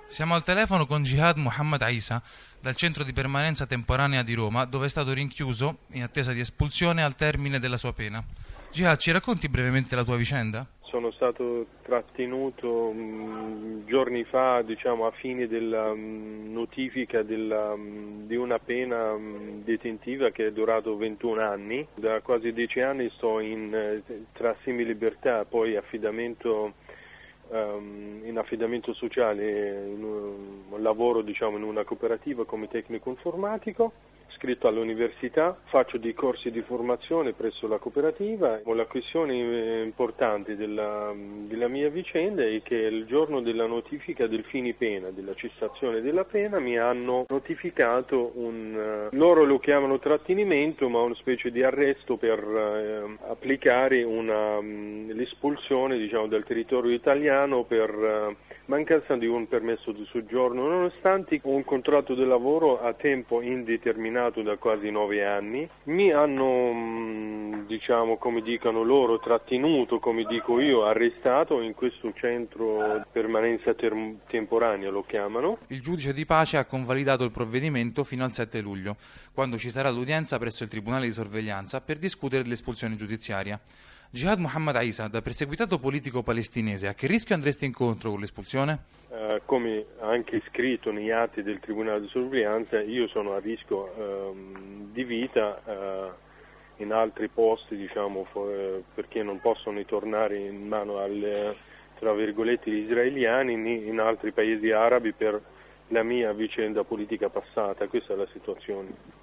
Siamo al telefono con Jihad Muhammad Isa dal centro di permanenza temporanea di Roma, dove è stato rinchiuso in attesa di espulsione al termine della sua pena. Jihad, ci racconti brevemente la tua vicenda? Sono stato trattenuto giorni fa, a fine della notifica di una pena detentiva che è durato 21 anni. Da quasi 10 anni sto tra semilibertà, poi in affidamento sociale, lavoro in una cooperativa come tecnico informatico, iscritto all'università, faccio dei corsi di formazione presso la cooperativa. La questione importante della mia vicenda è che il giorno della notifica del fine pena, della cessazione della pena, mi hanno notificato loro lo chiamano trattenimento, ma una specie di arresto per applicare l'espulsione dal territorio italiano per mancanza di un permesso di soggiorno, nonostante un contratto di lavoro a tempo indeterminato da quasi 9 anni. Mi hanno, come dicono loro, trattenuto, come dico io, arrestato in questo centro permanenza temporanea, lo chiamano. Il giudice di pace ha convalidato il provvedimento fino al 7 luglio, quando ci sarà l'udienza presso il Tribunale di Sorveglianza per discutere dell'espulsione giudiziaria. Jihad Muhammad Isa, da perseguitato politico palestinese, a che rischio andresti incontro con l'espulsione? Come anche scritto negli atti del Tribunale di Sorveglianza, io sono a rischio di vita in altri posti, perché non possono ritornare in mano tra virgolette, gli israeliani, in altri paesi arabi per la mia vicenda politica passata. Questa è la situazione.